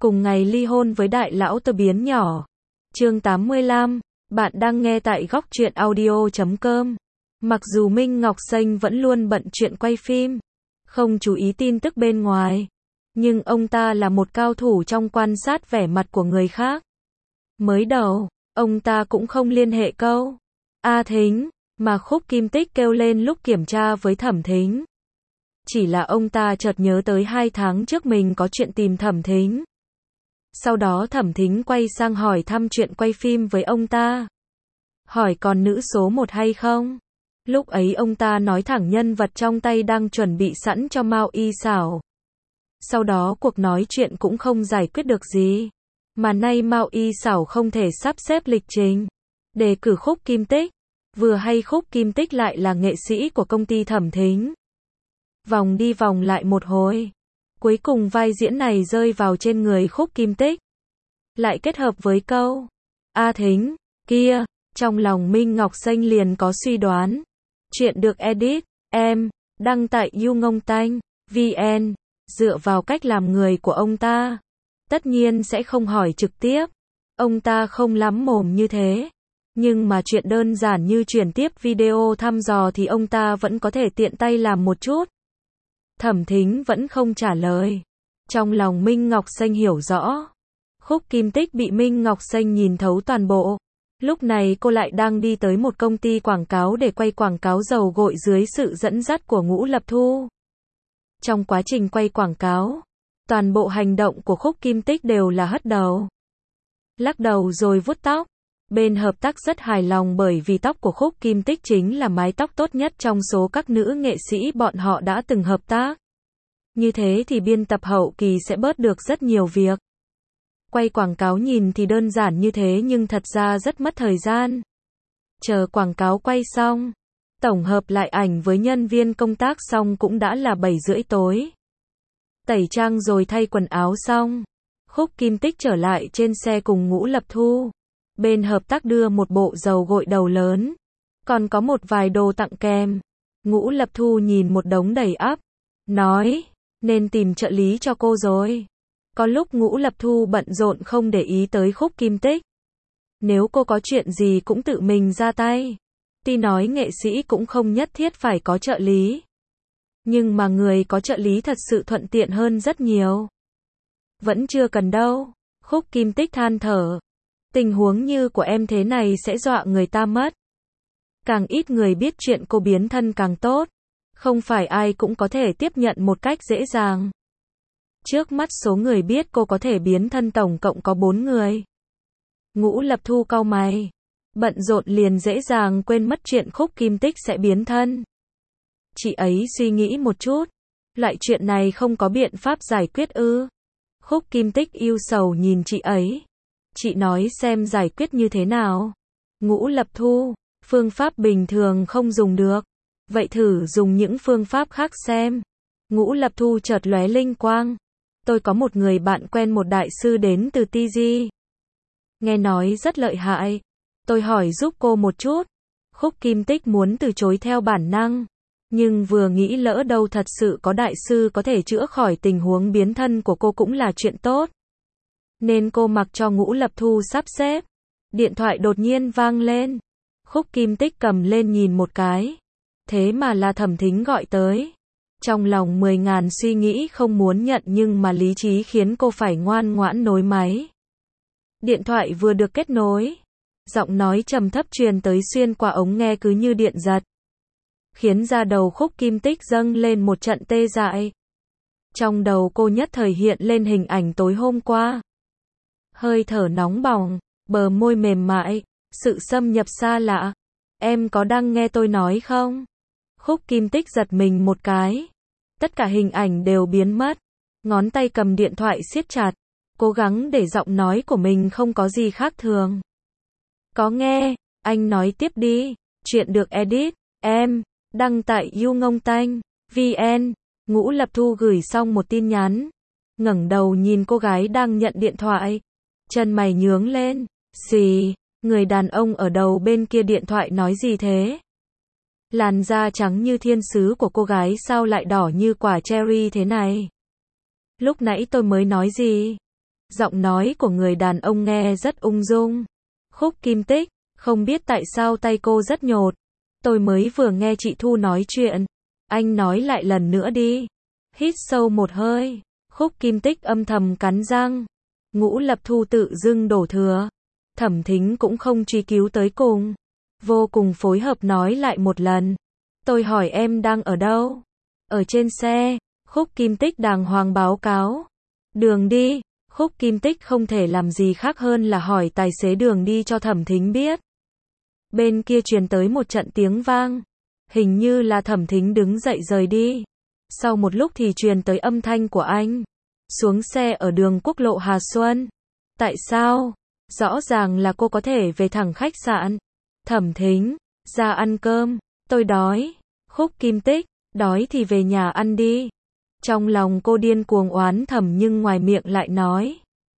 cùng ngày ly hôn với đại lão tôi biến nhỏ. Chương 85, bạn đang nghe tại góc truyện audio.com. Mặc dù Minh Ngọc Xanh vẫn luôn bận chuyện quay phim, không chú ý tin tức bên ngoài, nhưng ông ta là một cao thủ trong quan sát vẻ mặt của người khác. Mới đầu, ông ta cũng không liên hệ câu A Thính, mà Khúc Kim Tích kêu lên lúc kiểm tra với Thẩm Thính. Chỉ là ông ta chợt nhớ tới 2 tháng trước mình có chuyện tìm Thẩm Thính. Sau đó Thẩm Thính quay sang hỏi thăm chuyện quay phim với ông ta. Hỏi còn nữ số 1 hay không? Lúc ấy ông ta nói thẳng nhân vật trong tay đang chuẩn bị sẵn cho Mao Y Xảo. Sau đó cuộc nói chuyện cũng không giải quyết được gì. Mà nay Mao Y Xảo không thể sắp xếp lịch trình đề cử Khúc Kim Tích. Vừa hay Khúc Kim Tích lại là nghệ sĩ của công ty Thẩm Thính. Vòng đi vòng lại một hồi, cuối cùng vai diễn này rơi vào trên người Khúc Kim Tích. Lại kết hợp với câu A Thính kia, trong lòng Minh Ngọc Xanh liền có suy đoán. Chuyện được edit, đăng tại YouNgongTanh.vn, dựa vào cách làm người của ông ta. Tất nhiên sẽ không hỏi trực tiếp. Ông ta không lắm mồm như thế. Nhưng mà chuyện đơn giản như chuyển tiếp video thăm dò thì ông ta vẫn có thể tiện tay làm một chút. Thẩm Thính vẫn không trả lời. Trong lòng Minh Ngọc Xanh hiểu rõ. Khúc Kim Tích bị Minh Ngọc Xanh nhìn thấu toàn bộ. Lúc này cô lại đang đi tới một công ty quảng cáo để quay quảng cáo dầu gội dưới sự dẫn dắt của Ngũ Lập Thu. Trong quá trình quay quảng cáo, toàn bộ hành động của Khúc Kim Tích đều là hất đầu, lắc đầu rồi vuốt tóc. Bên hợp tác rất hài lòng bởi vì tóc của Khúc Kim Tích chính là mái tóc tốt nhất trong số các nữ nghệ sĩ bọn họ đã từng hợp tác. Như thế thì biên tập hậu kỳ sẽ bớt được rất nhiều việc. Quay quảng cáo nhìn thì đơn giản như thế nhưng thật ra rất mất thời gian. Chờ quảng cáo quay xong, tổng hợp lại ảnh với nhân viên công tác xong cũng đã là 7:30 tối. Tẩy trang rồi thay quần áo xong, Khúc Kim Tích trở lại trên xe cùng Ngũ Lập Thu. Bên hợp tác đưa một bộ dầu gội đầu lớn, còn có một vài đồ tặng kèm. Ngũ Lập Thu nhìn một đống đầy ắp, nói, nên tìm trợ lý cho cô rồi. Có lúc Ngũ Lập Thu bận rộn không để ý tới Khúc Kim Tích. Nếu cô có chuyện gì cũng tự mình ra tay. Tuy nói nghệ sĩ cũng không nhất thiết phải có trợ lý. Nhưng mà người có trợ lý thật sự thuận tiện hơn rất nhiều. Vẫn chưa cần đâu. Khúc Kim Tích than thở. Tình huống như của em thế này sẽ dọa người ta mất. Càng ít người biết chuyện cô biến thân càng tốt. Không phải ai cũng có thể tiếp nhận một cách dễ dàng. Trước mắt số người biết cô có thể biến thân tổng cộng có 4 người. Ngũ Lập Thu cau mày. Bận rộn liền dễ dàng quên mất chuyện Khúc Kim Tích sẽ biến thân. Chị ấy suy nghĩ một chút. Loại chuyện này không có biện pháp giải quyết ư? Khúc Kim Tích ưu sầu nhìn chị ấy. Chị nói xem giải quyết như thế nào. Ngũ Lập Thu, phương pháp bình thường không dùng được. Vậy thử dùng những phương pháp khác xem. Ngũ Lập Thu chợt lóe linh quang. Tôi có một người bạn quen một đại sư đến từ TG. Nghe nói rất lợi hại. Tôi hỏi giúp cô một chút. Khúc Kim Tích muốn từ chối theo bản năng. Nhưng vừa nghĩ lỡ đâu thật sự có đại sư có thể chữa khỏi tình huống biến thân của cô cũng là chuyện tốt. Nên cô mặc cho Ngũ Lập Thu sắp xếp. Điện thoại đột nhiên vang lên. Khúc Kim Tích cầm lên nhìn một cái. Thế mà là Thẩm Thính gọi tới. Trong lòng 10.000 suy nghĩ không muốn nhận nhưng mà lý trí khiến cô phải ngoan ngoãn nối máy. Điện thoại vừa được kết nối. Giọng nói trầm thấp truyền tới xuyên qua ống nghe cứ như điện giật. Khiến da đầu Khúc Kim Tích dâng lên một trận tê dại. Trong đầu cô nhất thời hiện lên hình ảnh tối hôm qua. Hơi thở nóng bỏng, bờ môi mềm mại, sự xâm nhập xa lạ. Em có đang nghe tôi nói không? Khúc Kim Tích giật mình một cái. Tất cả hình ảnh đều biến mất. Ngón tay cầm điện thoại siết chặt. Cố gắng để giọng nói của mình không có gì khác thường. Có nghe, anh nói tiếp đi. Chuyện được edit, đăng tại YouNgongTanh.vn. Ngũ Lập Thu gửi xong một tin nhắn. Ngẩng đầu nhìn cô gái đang nhận điện thoại. Chân mày nhướng lên. Xì, người đàn ông ở đầu bên kia điện thoại nói gì thế? Làn da trắng như thiên sứ của cô gái sao lại đỏ như quả cherry thế này? Lúc nãy tôi mới nói gì? Giọng nói của người đàn ông nghe rất ung dung. Khúc Kim Tích, không biết tại sao tay cô rất nhột. Tôi mới vừa nghe chị Thu nói chuyện. Anh nói lại lần nữa đi. Hít sâu một hơi. Khúc Kim Tích âm thầm cắn răng. Ngũ Lập Thu tự dưng đổ thừa. Thẩm Thính cũng không truy cứu tới cùng. Vô cùng phối hợp nói lại một lần. Tôi hỏi em đang ở đâu? Ở trên xe. Khúc Kim Tích đàng hoàng báo cáo. Đường đi. Khúc Kim Tích không thể làm gì khác hơn là hỏi tài xế đường đi cho Thẩm Thính biết. Bên kia truyền tới một trận tiếng vang. Hình như là Thẩm Thính đứng dậy rời đi. Sau một lúc thì truyền tới âm thanh của anh. Xuống xe ở đường quốc lộ Hà Xuân. Tại sao? Rõ ràng là cô có thể về thẳng khách sạn. Thẩm Thính, ra ăn cơm, tôi đói. Khúc Kim Tích, đói thì về nhà ăn đi. Trong lòng cô điên cuồng oán thầm nhưng ngoài miệng lại nói.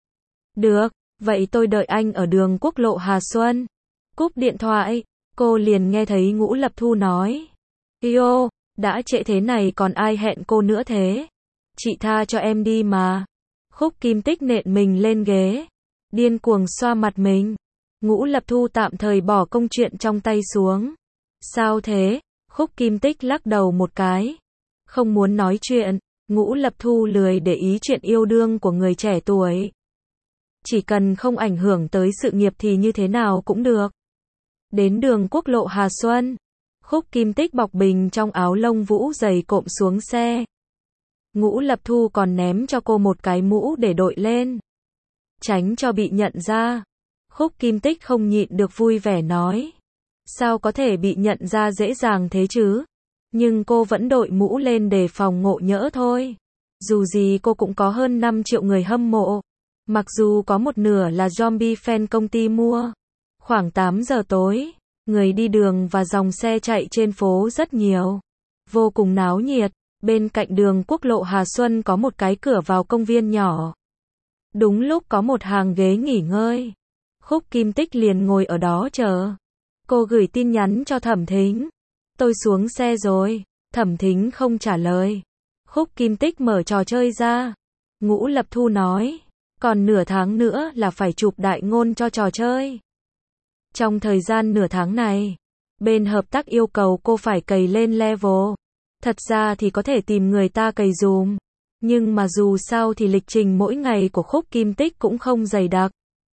Được, vậy tôi đợi anh ở đường quốc lộ Hà Xuân. Cúp điện thoại, cô liền nghe thấy Ngũ Lập Thu nói. Yêu, đã trễ thế này còn ai hẹn cô nữa thế? Chị tha cho em đi mà. Khúc Kim Tích nện mình lên ghế. Điên cuồng xoa mặt mình. Ngũ Lập Thu tạm thời bỏ công chuyện trong tay xuống. Sao thế? Khúc Kim Tích lắc đầu một cái. Không muốn nói chuyện. Ngũ Lập Thu lười để ý chuyện yêu đương của người trẻ tuổi. Chỉ cần không ảnh hưởng tới sự nghiệp thì như thế nào cũng được. Đến đường quốc lộ Hà Xuân. Khúc Kim Tích bọc bình trong áo lông vũ dày cộm xuống xe. Ngũ Lập Thu còn ném cho cô một cái mũ để đội lên. Tránh cho bị nhận ra. Khúc Kim Tích không nhịn được vui vẻ nói. Sao có thể bị nhận ra dễ dàng thế chứ? Nhưng cô vẫn đội mũ lên để phòng ngộ nhỡ thôi. Dù gì cô cũng có hơn 5 triệu người hâm mộ. Mặc dù có một nửa là zombie fan công ty mua. Khoảng 8 giờ tối, người đi đường và dòng xe chạy trên phố rất nhiều. Vô cùng náo nhiệt. Bên cạnh đường quốc lộ Hà Xuân có một cái cửa vào công viên nhỏ. Đúng lúc có một hàng ghế nghỉ ngơi. Khúc Kim Tích liền ngồi ở đó chờ. Cô gửi tin nhắn cho Thẩm Thính. Tôi xuống xe rồi. Thẩm Thính không trả lời. Khúc Kim Tích mở trò chơi ra. Ngũ Lập Thu nói. Còn nửa tháng nữa là phải chụp đại ngôn cho trò chơi. Trong thời gian nửa tháng này, bên hợp tác yêu cầu cô phải cày lên level. Thật ra thì có thể tìm người ta cày dùm. Nhưng mà dù sao thì lịch trình mỗi ngày của Khúc Kim Tích cũng không dày đặc.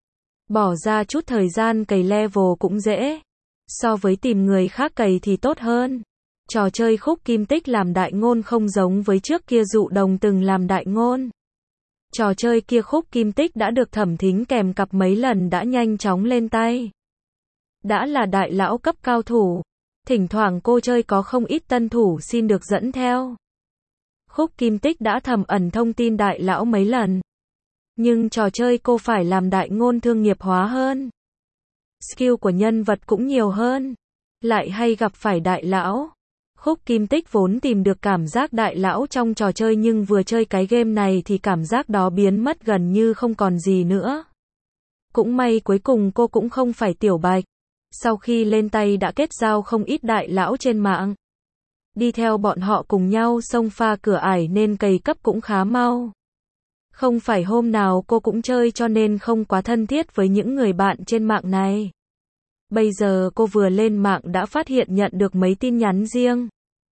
Bỏ ra chút thời gian cày level cũng dễ. So với tìm người khác cày thì tốt hơn. Trò chơi Khúc Kim Tích làm đại ngôn không giống với trước kia Dụ Đồng từng làm đại ngôn. Trò chơi kia Khúc Kim Tích đã được Thẩm Thính kèm cặp mấy lần đã nhanh chóng lên tay. Đã là đại lão cấp cao thủ. Thỉnh thoảng cô chơi có không ít tân thủ xin được dẫn theo. Khúc Kim Tích đã thầm ẩn thông tin đại lão mấy lần. Nhưng trò chơi cô phải làm đại ngôn thương nghiệp hóa hơn. Skill của nhân vật cũng nhiều hơn. Lại hay gặp phải đại lão. Khúc Kim Tích vốn tìm được cảm giác đại lão trong trò chơi nhưng vừa chơi cái game này thì cảm giác đó biến mất gần như không còn gì nữa. Cũng may cuối cùng cô cũng không phải tiểu bạch. Sau khi lên tay đã kết giao không ít đại lão trên mạng. Đi theo bọn họ cùng nhau xông pha cửa ải nên cày cấp cũng khá mau. Không phải hôm nào cô cũng chơi cho nên không quá thân thiết với những người bạn trên mạng này. Bây giờ cô vừa lên mạng đã phát hiện nhận được mấy tin nhắn riêng.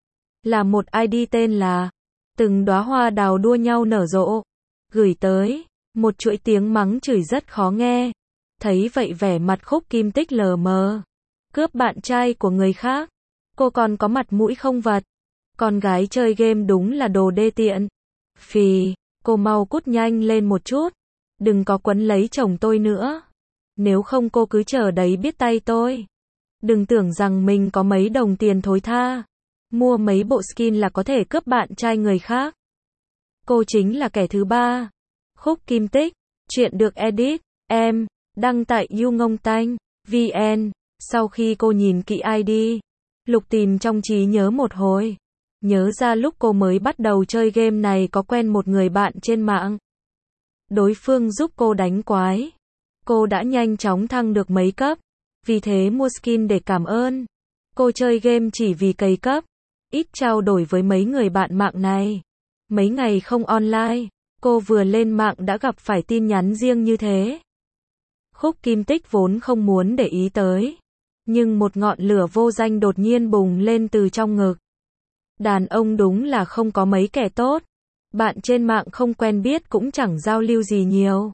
Là một ID tên là Từng đóa hoa đào đua nhau nở rộ. Gửi tới một chuỗi tiếng mắng chửi rất khó nghe. Thấy vậy vẻ mặt Khúc Kim Tích lờ mờ. Cướp bạn trai của người khác. Cô còn có mặt mũi không vật. Con gái chơi game đúng là đồ đê tiện. Phì, cô mau cút nhanh lên một chút. Đừng có quấn lấy chồng tôi nữa. Nếu không cô cứ chờ đấy biết tay tôi. Đừng tưởng rằng mình có mấy đồng tiền thối tha. Mua mấy bộ skin là có thể cướp bạn trai người khác. Cô chính là kẻ thứ ba. Khúc Kim Tích. Chuyện được edit. Em. Đăng tại YouNgongTanh.vn. Sau khi cô nhìn kỹ ID, lục tìm trong trí nhớ một hồi. Nhớ ra lúc cô mới bắt đầu chơi game này có quen một người bạn trên mạng. Đối phương giúp cô đánh quái. Cô đã nhanh chóng thăng được mấy cấp. Vì thế mua skin để cảm ơn. Cô chơi game chỉ vì cày cấp. Ít trao đổi với mấy người bạn mạng này. Mấy ngày không online. Cô vừa lên mạng đã gặp phải tin nhắn riêng như thế. Khúc Kim Tích vốn không muốn để ý tới. Nhưng một ngọn lửa vô danh đột nhiên bùng lên từ trong ngực. Đàn ông đúng là không có mấy kẻ tốt. Bạn trên mạng không quen biết cũng chẳng giao lưu gì nhiều.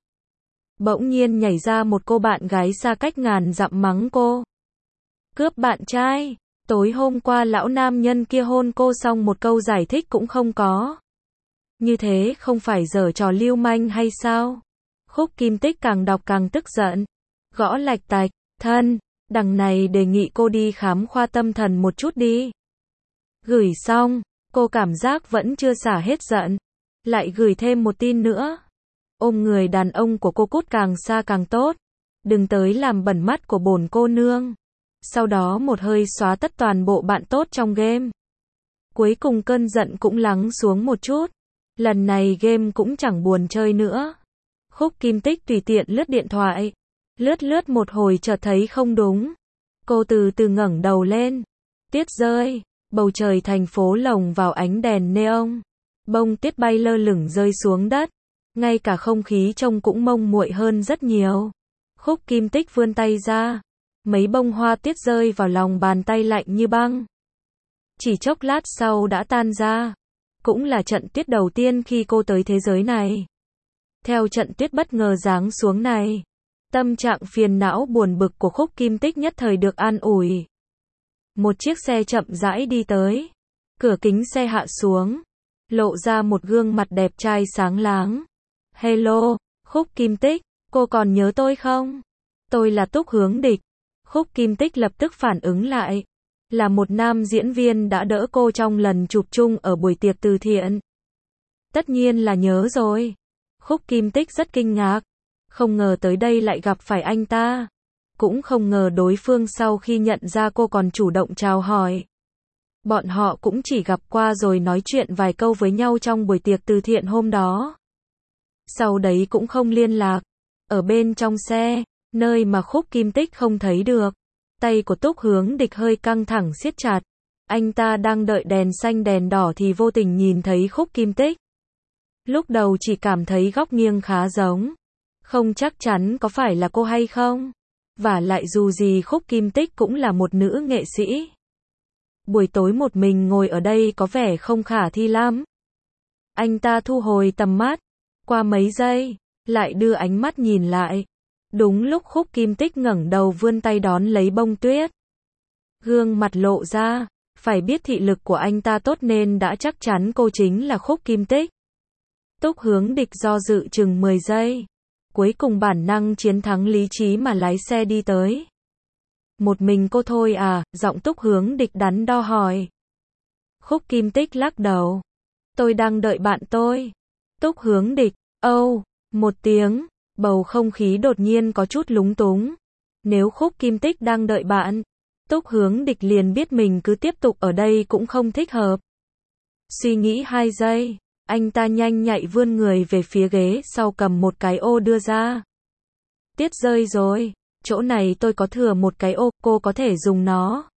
Bỗng nhiên nhảy ra một cô bạn gái xa cách ngàn dặm mắng cô. Cướp bạn trai. Tối hôm qua lão nam nhân kia hôn cô xong một câu giải thích cũng không có. Như thế không phải giở trò lưu manh hay sao? Khúc Kim Tích càng đọc càng tức giận. Gõ lạch tạch, thân, đằng này đề nghị cô đi khám khoa tâm thần một chút đi. Gửi xong, cô cảm giác vẫn chưa xả hết giận. Lại gửi thêm một tin nữa. Ôm người đàn ông của cô cút càng xa càng tốt. Đừng tới làm bẩn mắt của bổn cô nương. Sau đó một hơi xóa tất toàn bộ bạn tốt trong game. Cuối cùng cơn giận cũng lắng xuống một chút. Lần này game cũng chẳng buồn chơi nữa. Khúc Kim Tích tùy tiện lướt điện thoại. Lướt một hồi chợt thấy không đúng. Cô từ từ ngẩng đầu lên. Tuyết rơi. Bầu trời thành phố lồng vào ánh đèn neon. Bông tuyết bay lơ lửng rơi xuống đất. Ngay cả không khí trông cũng mông muội hơn rất nhiều. Khúc Kim Tích vươn tay ra. Mấy bông hoa tuyết rơi vào lòng bàn tay lạnh như băng. Chỉ chốc lát sau đã tan ra. Cũng là trận tuyết đầu tiên khi cô tới thế giới này. Theo trận tuyết bất ngờ giáng xuống này, tâm trạng phiền não buồn bực của Khúc Kim Tích nhất thời được an ủi. Một chiếc xe chậm rãi đi tới. Cửa kính xe hạ xuống. Lộ ra một gương mặt đẹp trai sáng láng. Hello, Khúc Kim Tích, cô còn nhớ tôi không? Tôi là Túc Hướng Địch. Khúc Kim Tích lập tức phản ứng lại. Là một nam diễn viên đã đỡ cô trong lần chụp chung ở buổi tiệc từ thiện. Tất nhiên là nhớ rồi. Khúc Kim Tích rất kinh ngạc. Không ngờ tới đây lại gặp phải anh ta. Cũng không ngờ đối phương sau khi nhận ra cô còn chủ động chào hỏi. Bọn họ cũng chỉ gặp qua rồi nói chuyện vài câu với nhau trong buổi tiệc từ thiện hôm đó. Sau đấy cũng không liên lạc. Ở bên trong xe, nơi mà Khúc Kim Tích không thấy được. Tay của Túc Hướng Địch hơi căng thẳng siết chặt. Anh ta đang đợi đèn xanh đèn đỏ thì vô tình nhìn thấy Khúc Kim Tích. Lúc đầu chỉ cảm thấy góc nghiêng khá giống. Không chắc chắn có phải là cô hay không. Và lại dù gì Khúc Kim Tích cũng là một nữ nghệ sĩ. Buổi tối một mình ngồi ở đây có vẻ không khả thi lắm. Anh ta thu hồi tầm mắt. Qua mấy giây, lại đưa ánh mắt nhìn lại. Đúng lúc Khúc Kim Tích ngẩng đầu vươn tay đón lấy bông tuyết. Gương mặt lộ ra, phải biết thị lực của anh ta tốt nên đã chắc chắn cô chính là Khúc Kim Tích. Túc Hướng Địch do dự chừng 10 giây. Cuối cùng bản năng chiến thắng lý trí mà lái xe đi tới. Một mình cô thôi à? Giọng Túc Hướng Địch đắn đo hỏi. Khúc Kim Tích lắc đầu. Tôi đang đợi bạn tôi. Túc Hướng Địch, một tiếng. Bầu không khí đột nhiên có chút lúng túng. Nếu Khúc Kim Tích đang đợi bạn, Túc Hướng Địch liền biết mình cứ tiếp tục ở đây cũng không thích hợp. Suy nghĩ 2 giây, anh ta nhanh nhạy vươn người về phía ghế sau cầm một cái ô đưa ra. Tuyết rơi rồi, chỗ này tôi có thừa một cái ô, cô có thể dùng nó.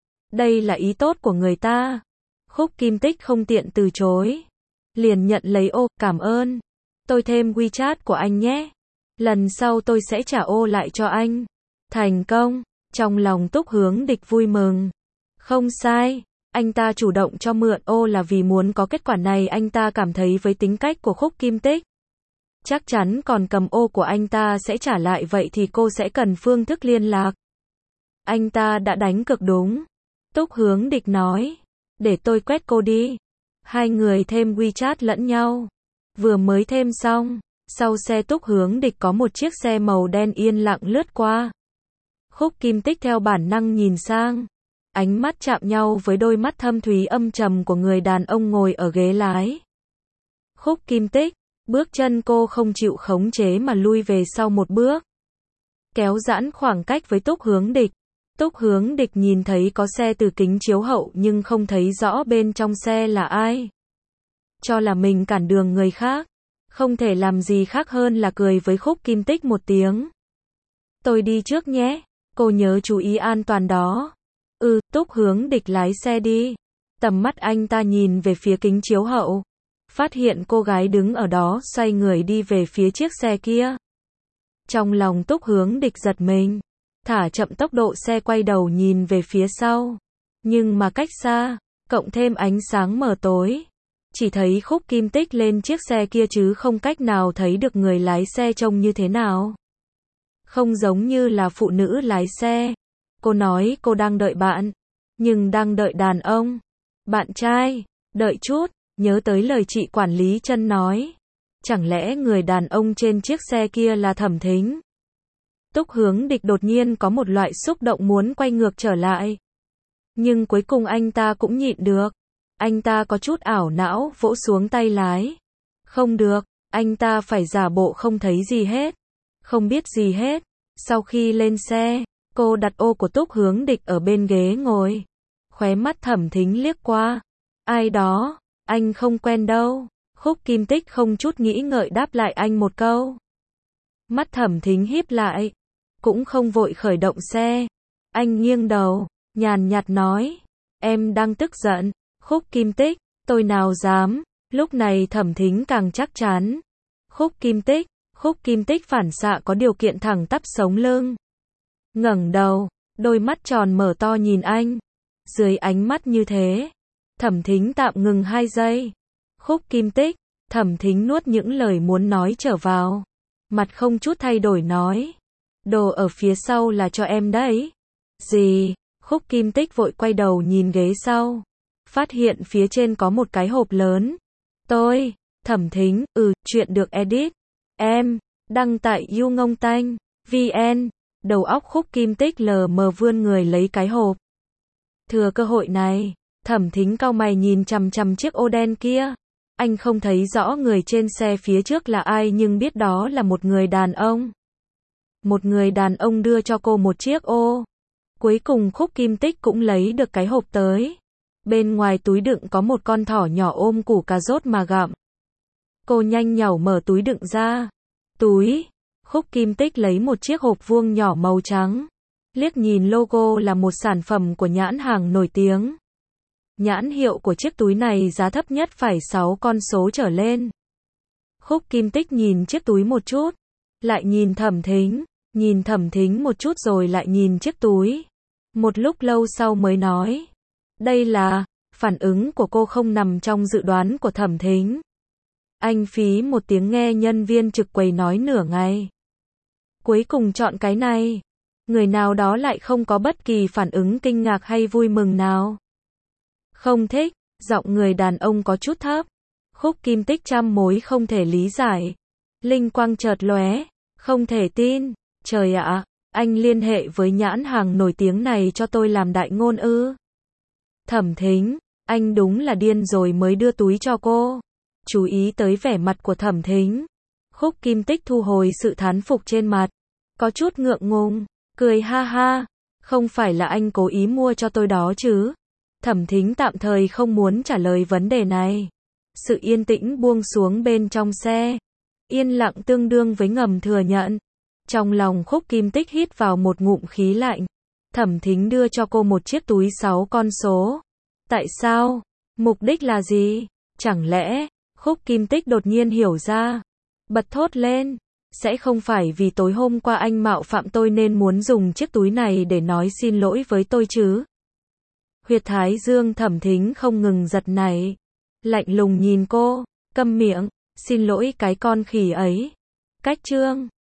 Đây là ý tốt của người ta. Khúc Kim Tích không tiện từ chối. Liền nhận lấy ô, cảm ơn. Tôi thêm WeChat của anh nhé. Lần sau tôi sẽ trả ô lại cho anh. Thành công. Trong lòng Túc Hướng Địch vui mừng. Không sai. Anh ta chủ động cho mượn ô là vì muốn có kết quả này. Anh ta cảm thấy với tính cách của Khúc Kim Tích, chắc chắn còn cầm ô của anh ta sẽ trả lại, vậy thì cô sẽ cần phương thức liên lạc. Anh ta đã đánh cược đúng. Túc Hướng Địch nói. Để tôi quét cô đi. Hai người thêm WeChat lẫn nhau. Vừa mới thêm xong, sau xe Túc Hướng Địch có một chiếc xe màu đen yên lặng lướt qua. Khúc Kim Tích theo bản năng nhìn sang. Ánh mắt chạm nhau với đôi mắt thâm thúy âm trầm của người đàn ông ngồi ở ghế lái. Khúc Kim Tích, bước chân cô không chịu khống chế mà lui về sau một bước. Kéo giãn khoảng cách với Túc Hướng Địch. Túc Hướng Địch nhìn thấy có xe từ kính chiếu hậu nhưng không thấy rõ bên trong xe là ai. Cho là mình cản đường người khác. Không thể làm gì khác hơn là cười với Khúc Kim Tích một tiếng. Tôi đi trước nhé. Cô nhớ chú ý an toàn đó. Túc Hướng Địch lái xe đi. Tầm mắt anh ta nhìn về phía kính chiếu hậu. phát hiện cô gái đứng ở đó xoay người đi về phía chiếc xe kia. Trong lòng Túc Hướng Địch giật mình, thả chậm tốc độ xe quay đầu nhìn về phía sau. Nhưng mà cách xa, cộng thêm ánh sáng mờ tối, chỉ thấy Khúc Kim Tích lên chiếc xe kia chứ không cách nào thấy được người lái xe trông như thế nào. Không giống như là phụ nữ lái xe. Cô nói cô đang đợi bạn, nhưng đang đợi đàn ông. Bạn trai, đợi chút, nhớ tới lời chị quản lý Trân nói. Chẳng lẽ người đàn ông trên chiếc xe kia là Thẩm Thính? Túc Hướng Địch đột nhiên có một loại xúc động muốn quay ngược trở lại. Nhưng cuối cùng anh ta cũng nhịn được. Anh ta có chút ảo não vỗ xuống tay lái. Không được, anh ta phải giả bộ không thấy gì hết. Không biết gì hết. Sau khi lên xe, cô đặt ô của Túc Hướng Địch ở bên ghế ngồi. Khóe mắt Thẩm Thính liếc qua. Ai đó, anh không quen đâu. Khúc Kim Tích không chút nghĩ ngợi đáp lại anh một câu. Mắt Thẩm Thính híp lại, cũng không vội khởi động xe. Anh nghiêng đầu, nhàn nhạt nói, em đang tức giận. Khúc Kim Tích, tôi nào dám. Lúc này Thẩm Thính càng chắc chắn. Khúc Kim Tích phản xạ có điều kiện thẳng tắp sống lưng. Ngẩng đầu, đôi mắt tròn mở to nhìn anh. Dưới ánh mắt như thế, Thẩm Thính tạm ngừng 2 giây. Khúc Kim Tích, Thẩm Thính nuốt những lời muốn nói trở vào. Mặt không chút thay đổi nói. Đồ ở phía sau là cho em đấy. Gì? Khúc Kim Tích vội quay đầu nhìn ghế sau. Phát hiện phía trên có một cái hộp lớn. Thẩm Thính, chuyện được edit. Em, đăng tại YouNgongTanh, VN. Đầu óc Khúc Kim Tích lờ mờ vươn người lấy cái hộp. Thừa cơ hội này, Thẩm Thính cau mày nhìn chằm chằm chiếc ô đen kia. Anh không thấy rõ người trên xe phía trước là ai nhưng biết đó là một người đàn ông. Một người đàn ông đưa cho cô một chiếc ô. Cuối cùng Khúc Kim Tích cũng lấy được cái hộp tới. Bên ngoài túi đựng có một con thỏ nhỏ ôm củ cà rốt mà gặm. Cô nhanh nhảu mở túi đựng ra. Khúc Kim Tích lấy một chiếc hộp vuông nhỏ màu trắng. Liếc nhìn logo là một sản phẩm của nhãn hàng nổi tiếng. Nhãn hiệu của chiếc túi này giá thấp nhất phải 6 con số trở lên. Khúc Kim Tích nhìn chiếc túi một chút, lại nhìn Thẩm Thính một chút rồi lại nhìn chiếc túi. Một lúc lâu sau mới nói. Đây là, phản ứng của cô không nằm trong dự đoán của Thẩm Thính. Anh phí một tiếng nghe nhân viên trực quầy nói nửa ngày. Cuối cùng chọn cái này. Người nào đó lại không có bất kỳ phản ứng kinh ngạc hay vui mừng nào. Không thích, giọng người đàn ông có chút thấp. Khúc Kim Tích trăm mối không thể lý giải. Linh quang chợt lóe, không thể tin. Trời ạ, anh liên hệ với nhãn hàng nổi tiếng này cho tôi làm đại ngôn ư? Thẩm Thính, anh đúng là điên rồi mới đưa túi cho cô. Chú ý tới vẻ mặt của Thẩm Thính. Khúc Kim Tích thu hồi sự thán phục trên mặt. Có chút ngượng ngùng, cười ha ha. Không phải là anh cố ý mua cho tôi đó chứ? Thẩm Thính tạm thời không muốn trả lời vấn đề này. Sự yên tĩnh buông xuống bên trong xe. Yên lặng tương đương với ngầm thừa nhận. Trong lòng Khúc Kim Tích hít vào một ngụm khí lạnh. Thẩm Thính đưa cho cô một chiếc túi 6 con số. Tại sao? Mục đích là gì? Chẳng lẽ? Khúc Kim Tích đột nhiên hiểu ra. Bật thốt lên. Sẽ không phải vì tối hôm qua anh mạo phạm tôi nên muốn dùng chiếc túi này để nói xin lỗi với tôi chứ? Huyệt thái dương Thẩm Thính không ngừng giật nảy. Lạnh lùng nhìn cô. Câm miệng. Xin lỗi cái con khỉ ấy. Cách chương